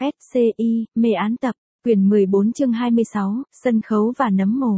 SCI, mê án tập, quyển 14 chương 26, sân khấu và nấm mồ.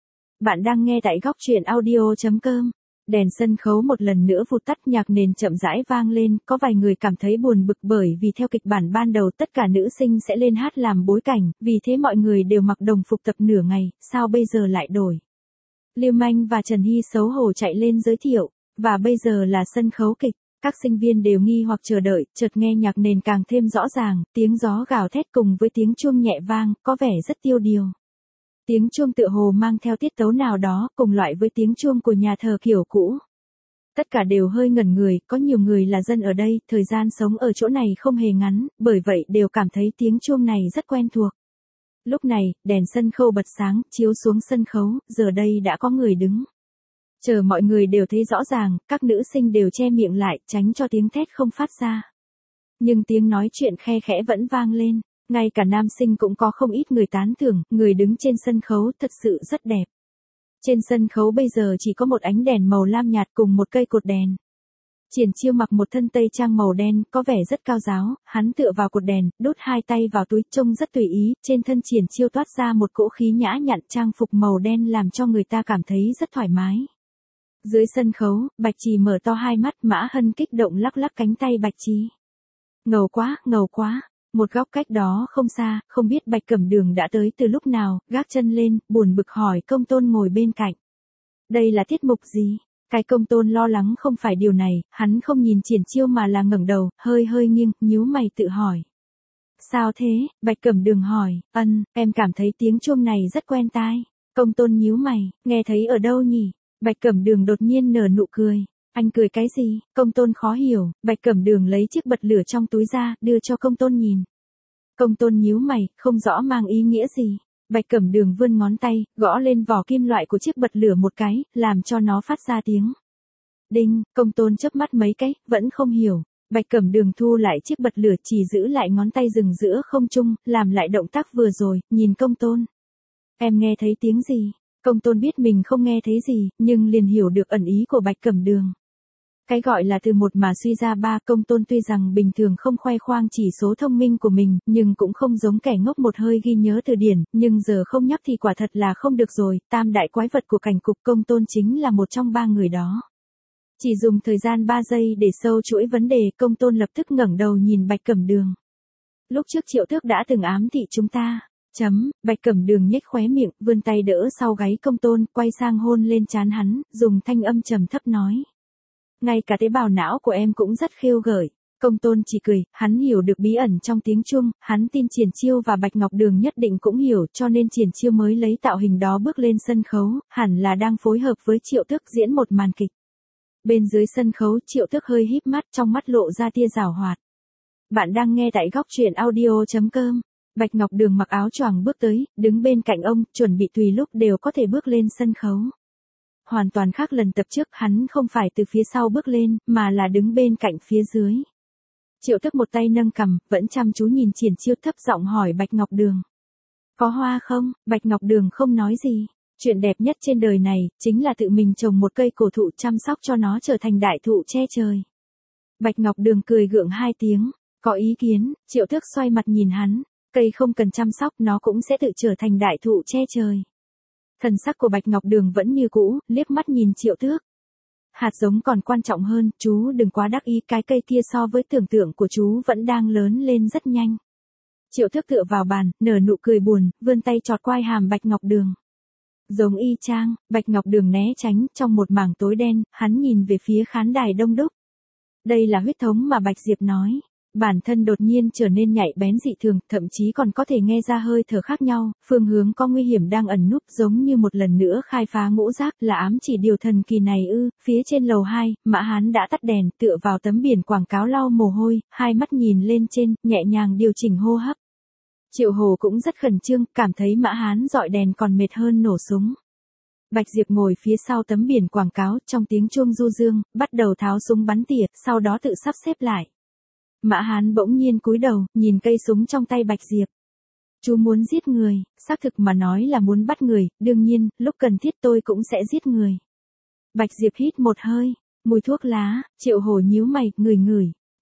Bạn đang nghe tại góc truyện audio.com. Đèn sân khấu một lần nữa vụt tắt, nhạc nền chậm rãi vang lên, có vài người cảm thấy buồn bực bởi vì theo kịch bản ban đầu tất cả nữ sinh sẽ lên hát làm bối cảnh, vì thế mọi người đều mặc đồng phục tập nửa ngày, sao bây giờ lại đổi. Lưu Manh và Trần Hy xấu hổ chạy lên giới thiệu, và bây giờ là sân khấu kịch. Các sinh viên đều nghi hoặc chờ đợi, chợt nghe nhạc nền càng thêm rõ ràng, tiếng gió gào thét cùng với tiếng chuông nhẹ vang, có vẻ rất tiêu điều. Tiếng chuông tựa hồ mang theo tiết tấu nào đó, cùng loại với tiếng chuông của nhà thờ kiểu cũ. Tất cả đều hơi ngẩn người, có nhiều người là dân ở đây, thời gian sống ở chỗ này không hề ngắn, bởi vậy đều cảm thấy tiếng chuông này rất quen thuộc. Lúc này, đèn sân khấu bật sáng, chiếu xuống sân khấu, giờ đây đã có người đứng. Chờ mọi người đều thấy rõ ràng, các nữ sinh đều che miệng lại, tránh cho tiếng thét không phát ra. Nhưng tiếng nói chuyện khe khẽ vẫn vang lên, ngay cả nam sinh cũng có không ít người tán thưởng, người đứng trên sân khấu thật sự rất đẹp. Trên sân khấu bây giờ chỉ có một ánh đèn màu lam nhạt cùng một cây cột đèn. Triển Chiêu mặc một thân tây trang màu đen, có vẻ rất cao giáo, hắn tựa vào cột đèn, đút hai tay vào túi, trông rất tùy ý, trên thân Triển Chiêu toát ra một cỗ khí nhã nhặn, trang phục màu đen làm cho người ta cảm thấy rất thoải mái. Dưới sân khấu, Bạch Trì mở to hai mắt, Mã Hân kích động lắc lắc cánh tay Bạch Trì. Ngầu quá, ngầu quá. Một góc cách đó không xa, không biết Bạch Cẩm Đường đã tới từ lúc nào, gác chân lên, buồn bực hỏi Công Tôn ngồi bên cạnh. Đây là tiết mục gì? Cái Công Tôn lo lắng không phải điều này, hắn không nhìn Triển Chiêu mà là ngẩng đầu, hơi nghiêng, nhíu mày tự hỏi. Sao thế? Bạch Cẩm Đường hỏi, em cảm thấy tiếng chuông này rất quen tai. Công Tôn nhíu mày, nghe thấy ở đâu nhỉ? Bạch Cẩm Đường đột nhiên nở nụ cười. Anh cười cái gì? Công Tôn khó hiểu, Bạch Cẩm Đường lấy chiếc bật lửa trong túi ra, đưa cho Công Tôn nhìn. Công Tôn nhíu mày, không rõ mang ý nghĩa gì. Bạch Cẩm Đường vươn ngón tay, gõ lên vỏ kim loại của chiếc bật lửa một cái, làm cho nó phát ra tiếng. Đinh, Công Tôn chớp mắt mấy cái, vẫn không hiểu. Bạch Cẩm Đường thu lại chiếc bật lửa, chỉ giữ lại ngón tay dừng giữa không trung, làm lại động tác vừa rồi, nhìn Công Tôn. Em nghe thấy tiếng gì? Công Tôn biết mình không nghe thấy gì, nhưng liền hiểu được ẩn ý của Bạch Cẩm Đường. Cái gọi là từ một mà suy ra ba, Công Tôn tuy rằng bình thường không khoe khoang chỉ số thông minh của mình, nhưng cũng không giống kẻ ngốc một hơi ghi nhớ từ điển, nhưng giờ không nhắc thì quả thật là không được rồi, tam đại quái vật của cảnh cục Công Tôn chính là một trong ba người đó. Chỉ dùng thời gian 3 giây để sâu chuỗi vấn đề, Công Tôn lập tức ngẩng đầu nhìn Bạch Cẩm Đường. Lúc trước Triệu Tước đã từng ám thị chúng ta. Bạch Cẩm Đường nhếch khóe miệng, vươn tay đỡ sau gáy Công Tôn, quay sang hôn lên trán hắn, dùng thanh âm trầm thấp nói. Ngay cả tế bào não của em cũng rất khiêu gợi. Công Tôn chỉ cười, hắn hiểu được bí ẩn trong tiếng chuông, hắn tin Triển Chiêu và Bạch Ngọc Đường nhất định cũng hiểu, cho nên Triển Chiêu mới lấy tạo hình đó bước lên sân khấu, hẳn là đang phối hợp với Triệu Tước diễn một màn kịch. Bên dưới sân khấu, Triệu Tước hơi híp mắt, trong mắt lộ ra tia giảo hoạt. Bạn đang nghe tại góc truyện audio.com. Bạch Ngọc Đường mặc áo choàng bước tới, đứng bên cạnh ông, chuẩn bị tùy lúc đều có thể bước lên sân khấu. Hoàn toàn khác lần tập trước, hắn không phải từ phía sau bước lên, mà là đứng bên cạnh phía dưới. Triệu Tước một tay nâng cằm, vẫn chăm chú nhìn Triển Chiêu, thấp giọng hỏi Bạch Ngọc Đường. Có hoa không? Bạch Ngọc Đường không nói gì. Chuyện đẹp nhất trên đời này, chính là tự mình trồng một cây cổ thụ, chăm sóc cho nó trở thành đại thụ che trời. Bạch Ngọc Đường cười gượng hai tiếng. Có ý kiến? Triệu Tước xoay mặt nhìn hắn. Cây không cần chăm sóc, nó cũng sẽ tự trở thành đại thụ che trời. Thần sắc của Bạch Ngọc Đường vẫn như cũ, liếc mắt nhìn Triệu Tước. Hạt giống còn quan trọng hơn, chú đừng quá đắc ý, cái cây kia so với tưởng tượng của chú vẫn đang lớn lên rất nhanh. Triệu Tước tựa vào bàn, nở nụ cười buồn, vươn tay chọt quai hàm Bạch Ngọc Đường. Giống y chang. Bạch Ngọc Đường né tránh, trong một mảng tối đen, hắn nhìn về phía khán đài đông đúc. Đây là huyết thống mà Bạch Diệp nói. Bản thân đột nhiên trở nên nhạy bén dị thường, thậm chí còn có thể nghe ra hơi thở khác nhau, phương hướng có nguy hiểm đang ẩn núp, giống như một lần nữa khai phá ngũ giác, là ám chỉ điều thần kỳ này ư? Phía trên lầu 2, Mã Hán đã tắt đèn, tựa vào tấm biển quảng cáo lau mồ hôi, hai mắt nhìn lên trên, nhẹ nhàng điều chỉnh hô hấp. Triệu Hồ cũng rất khẩn trương, cảm thấy Mã Hán dọi đèn còn mệt hơn nổ súng. Bạch Diệp ngồi phía sau tấm biển quảng cáo, trong tiếng chuông du dương, bắt đầu tháo súng bắn tỉa, sau đó tự sắp xếp lại. Mã Hán bỗng nhiên cúi đầu, nhìn cây súng trong tay Bạch Diệp. Chú muốn giết người, xác thực mà nói là muốn bắt người, đương nhiên, lúc cần thiết tôi cũng sẽ giết người. Bạch Diệp hít một hơi, mùi thuốc lá, Triệu Hồ nhíu mày, ngửi ngửi.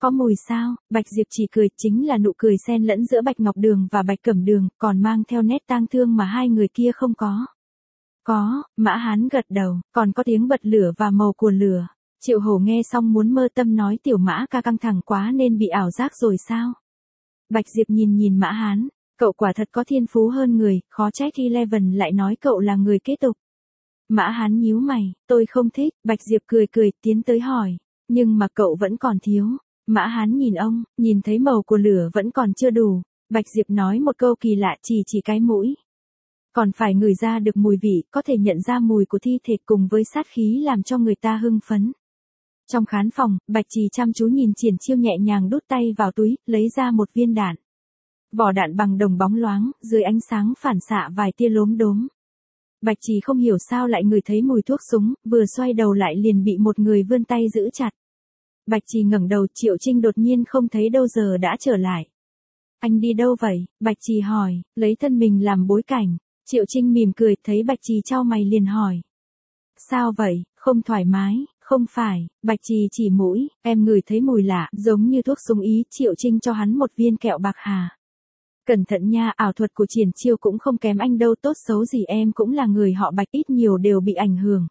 Có mùi sao? Bạch Diệp chỉ cười, chính là nụ cười xen lẫn giữa Bạch Ngọc Đường và Bạch Cẩm Đường, còn mang theo nét tang thương mà hai người kia không có. Có, Mã Hán gật đầu, còn có tiếng bật lửa và màu của lửa. Triệu Hổ nghe xong muốn mơ tâm nói tiểu Mã ca căng thẳng quá nên bị ảo giác rồi sao? Bạch Diệp nhìn Mã Hán, cậu quả thật có thiên phú hơn người, khó trách Eleven lại nói cậu là người kế tục. Mã Hán nhíu mày, tôi không thích, Bạch Diệp cười tiến tới hỏi, nhưng mà cậu vẫn còn thiếu. Mã Hán nhìn ông, nhìn thấy màu của lửa vẫn còn chưa đủ. Bạch Diệp nói một câu kỳ lạ chỉ cái mũi. Còn phải ngửi ra được mùi vị, có thể nhận ra mùi của thi thể cùng với sát khí làm cho người ta hưng phấn. Trong khán phòng, Bạch Trì chăm chú nhìn Triển Chiêu nhẹ nhàng đút tay vào túi, lấy ra một viên đạn. Vỏ đạn bằng đồng bóng loáng, dưới ánh sáng phản xạ vài tia lốm đốm. Bạch Trì không hiểu sao lại ngửi thấy mùi thuốc súng, vừa xoay đầu lại liền bị một người vươn tay giữ chặt. Bạch Trì ngẩng đầu, Triệu Trinh đột nhiên không thấy đâu giờ đã trở lại. Anh đi đâu vậy? Bạch Trì hỏi, lấy thân mình làm bối cảnh. Triệu Trinh mỉm cười, thấy Bạch Trì chau mày liền hỏi. Sao vậy, không thoải mái? Không phải, Bạch Trì chỉ mũi, em ngửi thấy mùi lạ, giống như thuốc súng ý. Triệu Trinh cho hắn một viên kẹo bạc hà. Cẩn thận nha, ảo thuật của Triển Chiêu cũng không kém anh đâu, tốt xấu gì em cũng là người họ Bạch, ít nhiều đều bị ảnh hưởng.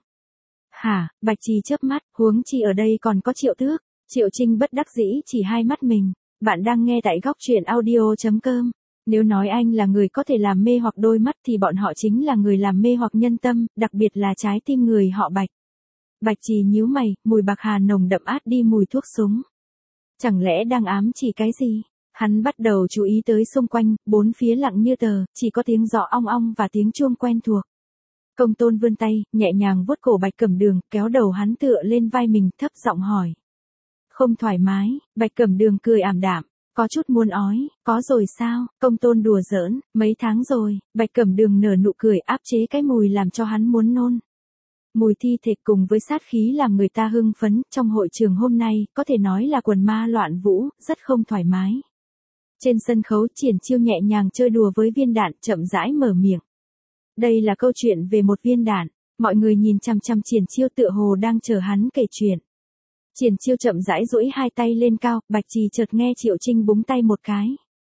Hả? Bạch Trì chớp mắt, huống chi ở đây còn có Triệu Tước. Triệu Trinh bất đắc dĩ chỉ hai mắt mình. Bạn đang nghe tại góc truyện audio.com. Nếu nói anh là người có thể làm mê hoặc đôi mắt thì bọn họ chính là người làm mê hoặc nhân tâm, đặc biệt là trái tim người họ Bạch. Bạch Trì nhíu mày, mùi bạc hà nồng đậm át đi mùi thuốc súng. Chẳng lẽ đang ám chỉ cái gì? Hắn bắt đầu chú ý tới xung quanh, bốn phía lặng như tờ, chỉ có tiếng gió ong ong và tiếng chuông quen thuộc. Công Tôn vươn tay, nhẹ nhàng vuốt cổ Bạch Cẩm Đường, kéo đầu hắn tựa lên vai mình, thấp giọng hỏi. Không thoải mái? Bạch Cẩm Đường cười ảm đạm, có chút muốn ói. Có rồi sao? Công Tôn đùa giỡn, mấy tháng rồi. Bạch Cẩm Đường nở nụ cười, áp chế cái mùi làm cho hắn muốn nôn. Mùi thi thể cùng với sát khí làm người ta hưng phấn, trong hội trường hôm nay, có thể nói là quần ma loạn vũ, rất không thoải mái. Trên sân khấu, Triển Chiêu nhẹ nhàng chơi đùa với viên đạn, chậm rãi mở miệng. Đây là câu chuyện về một viên đạn, mọi người nhìn chằm chằm Triển Chiêu tựa hồ đang chờ hắn kể chuyện. Triển Chiêu chậm rãi duỗi hai tay lên cao, Bạch Trì chợt nghe Triệu Trinh búng tay một cái.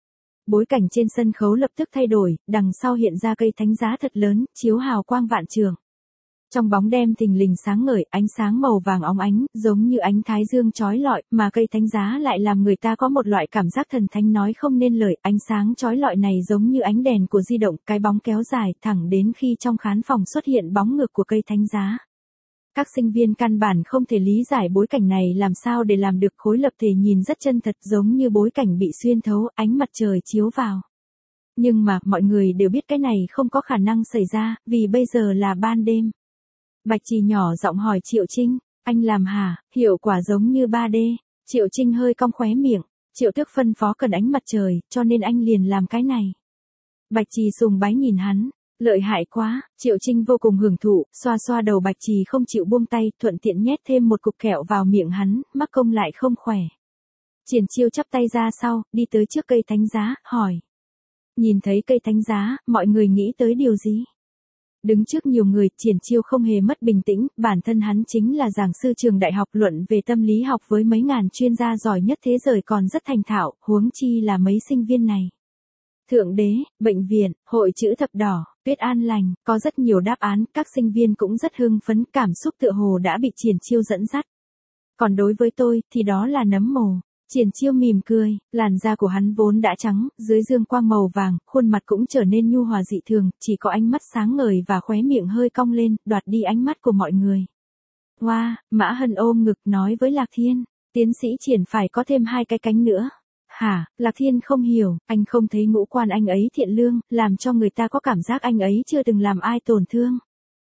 Bối cảnh trên sân khấu lập tức thay đổi, đằng sau hiện ra cây thánh giá thật lớn, chiếu hào quang vạn trượng. Trong bóng đêm thình lình sáng ngời, ánh sáng màu vàng óng ánh, giống như ánh thái dương chói lọi, mà cây thánh giá lại làm người ta có một loại cảm giác thần thánh nói không nên lời. Ánh sáng chói lọi này giống như ánh đèn của di động, cái bóng kéo dài thẳng đến khi trong khán phòng xuất hiện bóng ngược của cây thánh giá. Các sinh viên căn bản không thể lý giải bối cảnh này làm sao để làm được, khối lập thể nhìn rất chân thật, giống như bối cảnh bị xuyên thấu, ánh mặt trời chiếu vào. Nhưng mà, mọi người đều biết cái này không có khả năng xảy ra, vì bây giờ là ban đêm. Bạch Trì nhỏ giọng hỏi Triệu Trinh, anh làm hả? Hiệu quả giống như 3D. Triệu Trinh hơi cong khóe miệng, Triệu Tước phân phó cần ánh mặt trời, cho nên anh liền làm cái này. Bạch Trì sùng bái nhìn hắn, lợi hại quá. Triệu Trinh vô cùng hưởng thụ, xoa xoa đầu Bạch Trì không chịu buông tay, thuận tiện nhét thêm một cục kẹo vào miệng hắn, mắc công lại không khỏe. Triển Chiêu chắp tay ra sau, đi tới trước cây thánh giá, hỏi. Nhìn thấy cây thánh giá, mọi người nghĩ tới điều gì? Đứng trước nhiều người, Triển Chiêu không hề mất bình tĩnh, bản thân hắn chính là giảng sư trường đại học luận về tâm lý học với mấy ngàn chuyên gia giỏi nhất thế giới, còn rất thành thạo, huống chi là mấy sinh viên này. Thượng đế, bệnh viện, hội chữ thập đỏ, tuyết an lành, có rất nhiều đáp án, các sinh viên cũng rất hưng phấn, cảm xúc tựa hồ đã bị Triển Chiêu dẫn dắt. Còn đối với tôi, thì đó là nấm mồ. Triển Chiêu mỉm cười, làn da của hắn vốn đã trắng, dưới dương quang màu vàng, khuôn mặt cũng trở nên nhu hòa dị thường, chỉ có ánh mắt sáng ngời và khóe miệng hơi cong lên, đoạt đi ánh mắt của mọi người. Wow, Mã Hân ôm ngực nói với Lạc Thiên, tiến sĩ Triển phải có thêm 2 cái cánh nữa. Hả? Lạc Thiên không hiểu, anh không thấy ngũ quan anh ấy thiện lương, làm cho người ta có cảm giác anh ấy chưa từng làm ai tổn thương.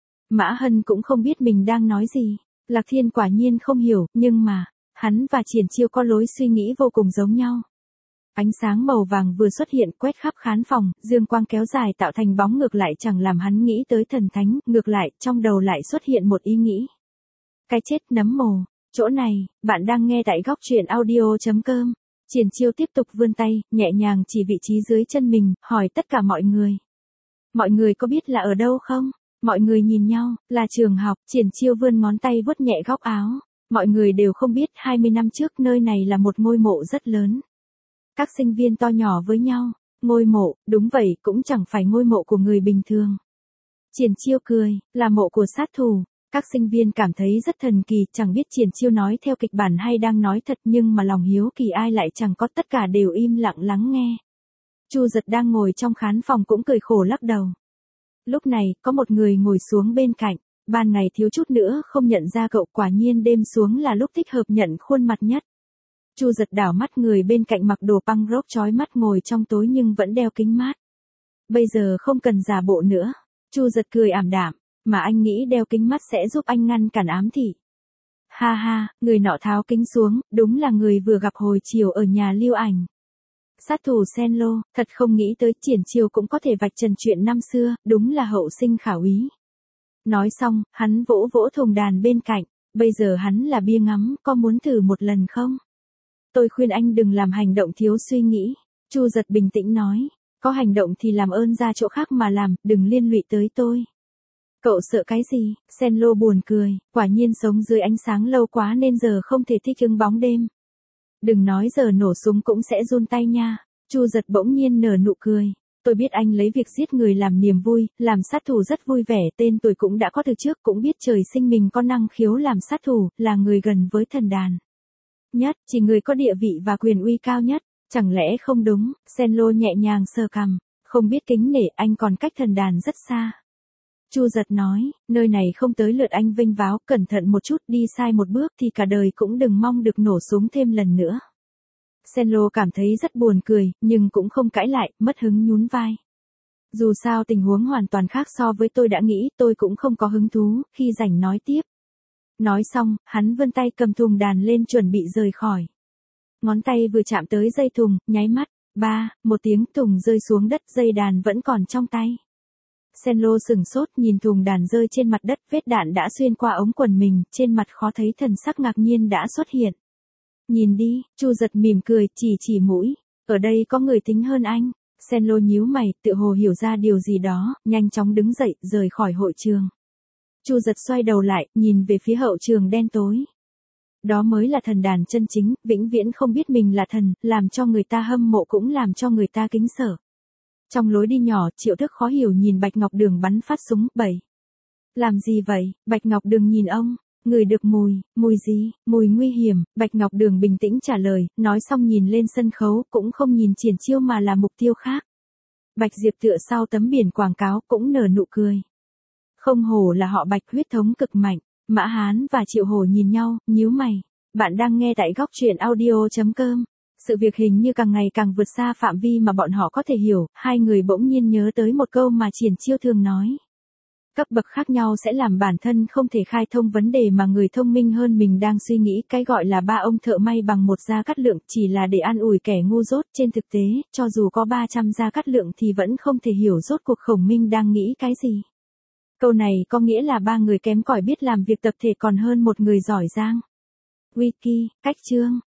Mã Hân cũng không biết mình đang nói gì. Lạc Thiên quả nhiên không hiểu, nhưng mà, hắn và Triển Chiêu có lối suy nghĩ vô cùng giống nhau. Ánh sáng màu vàng vừa xuất hiện quét khắp khán phòng, dương quang kéo dài tạo thành bóng ngược lại chẳng làm hắn nghĩ tới thần thánh, ngược lại, trong đầu lại xuất hiện một ý nghĩ. Cái chết nấm mồ, chỗ này, bạn đang nghe tại góc truyện audio.com. Triển Chiêu tiếp tục vươn tay, nhẹ nhàng chỉ vị trí dưới chân mình, hỏi tất cả mọi người. Mọi người có biết là ở đâu không? Mọi người nhìn nhau, là trường học. Triển Chiêu vươn ngón tay vuốt nhẹ góc áo. Mọi người đều không biết 20 năm trước nơi này là một ngôi mộ rất lớn. Các sinh viên to nhỏ với nhau. Ngôi mộ, đúng vậy, cũng chẳng phải ngôi mộ của người bình thường. Triển Chiêu cười, là mộ của sát thủ. Các sinh viên cảm thấy rất thần kỳ, chẳng biết Triển Chiêu nói theo kịch bản hay đang nói thật, nhưng mà lòng hiếu kỳ ai lại chẳng có, tất cả đều im lặng lắng nghe. Chu Giật đang ngồi trong khán phòng cũng cười khổ lắc đầu. Lúc này, có một người ngồi xuống bên cạnh. Ban ngày thiếu chút nữa không nhận ra cậu, quả nhiên đêm xuống là lúc thích hợp nhận khuôn mặt nhất. Chu Giật đảo mắt người bên cạnh mặc đồ punk rock chói mắt ngồi trong tối nhưng vẫn đeo kính mát. Bây giờ không cần giả bộ nữa. Chu Giật cười ảm đạm, mà anh nghĩ đeo kính mắt sẽ giúp anh ngăn cản ám thị. Ha ha, người nọ tháo kính xuống, đúng là người vừa gặp hồi chiều ở nhà Lưu Ảnh. Sát thủ Senlo, thật không nghĩ tới Triển Chiêu cũng có thể vạch trần chuyện năm xưa, đúng là hậu sinh khả úy. Nói xong, hắn vỗ vỗ thùng đàn bên cạnh, bây giờ hắn là bia ngắm, có muốn thử một lần không? Tôi khuyên anh đừng làm hành động thiếu suy nghĩ. Chu Giật bình tĩnh nói, có hành động thì làm ơn ra chỗ khác mà làm, đừng liên lụy tới tôi. Cậu sợ cái gì? Senlo buồn cười, quả nhiên sống dưới ánh sáng lâu quá nên giờ không thể thích ứng bóng đêm. Đừng nói giờ nổ súng cũng sẽ run tay nha. Chu Giật bỗng nhiên nở nụ cười. Tôi biết anh lấy việc giết người làm niềm vui, làm sát thủ rất vui vẻ, tên tôi cũng đã có từ trước, cũng biết trời sinh mình có năng khiếu làm sát thủ, là người gần với thần đàn. Nhất, chỉ người có địa vị và quyền uy cao nhất. Chẳng lẽ không đúng? Senlo nhẹ nhàng sờ cằm, không biết kính nể, anh còn cách thần đàn rất xa. Chu Giật nói, nơi này không tới lượt anh vênh váo, cẩn thận một chút, đi sai một bước thì cả đời cũng đừng mong được nổ súng thêm lần nữa. Senlo cảm thấy rất buồn cười, nhưng cũng không cãi lại, mất hứng nhún vai. Dù sao tình huống hoàn toàn khác so với tôi đã nghĩ, tôi cũng không có hứng thú, khi rảnh nói tiếp. Nói xong, hắn vươn tay cầm thùng đàn lên chuẩn bị rời khỏi. Ngón tay vừa chạm tới dây thùng, nháy mắt, một tiếng thùng rơi xuống đất, dây đàn vẫn còn trong tay. Senlo sừng sốt nhìn thùng đàn rơi trên mặt đất, vết đạn đã xuyên qua ống quần mình, trên mặt khó thấy thần sắc ngạc nhiên đã xuất hiện. Nhìn đi, Chu Giật mỉm cười, chỉ mũi, ở đây có người tính hơn anh. Senlo nhíu mày, tự hồ hiểu ra điều gì đó, nhanh chóng đứng dậy, rời khỏi hội trường. Chu Giật xoay đầu lại, nhìn về phía hậu trường đen tối. Đó mới là thần đàn chân chính, vĩnh viễn không biết mình là thần, làm cho người ta hâm mộ cũng làm cho người ta kính sợ. Trong lối đi nhỏ, Triệu Thức khó hiểu nhìn Bạch Ngọc Đường bắn phát súng, 7. Làm gì vậy? Bạch Ngọc Đường nhìn ông, ngửi được mùi gì? Mùi nguy hiểm, Bạch Ngọc Đường bình tĩnh trả lời, nói xong nhìn lên sân khấu, cũng không nhìn Triển Chiêu mà là mục tiêu khác. Bạch Diệp tựa sau tấm biển quảng cáo, cũng nở nụ cười. Không hổ là họ Bạch, huyết thống cực mạnh. Mã Hán và Triệu Hổ nhìn nhau, nhíu mày. Bạn đang nghe tại góc truyện audio.com. Sự việc hình như càng ngày càng vượt xa phạm vi mà bọn họ có thể hiểu, hai người bỗng nhiên nhớ tới một câu mà Triển Chiêu thường nói. Cấp bậc khác nhau sẽ làm bản thân không thể khai thông vấn đề mà người thông minh hơn mình đang suy nghĩ, cái gọi là ba ông thợ may bằng một Gia Cát Lượng chỉ là để an ủi kẻ ngu dốt, trên thực tế, cho dù có 300 Gia Cát Lượng thì vẫn không thể hiểu rốt cuộc Khổng Minh đang nghĩ cái gì. Câu này có nghĩa là 3 người kém cỏi biết làm việc tập thể còn hơn một người giỏi giang. Wiki, cách chương.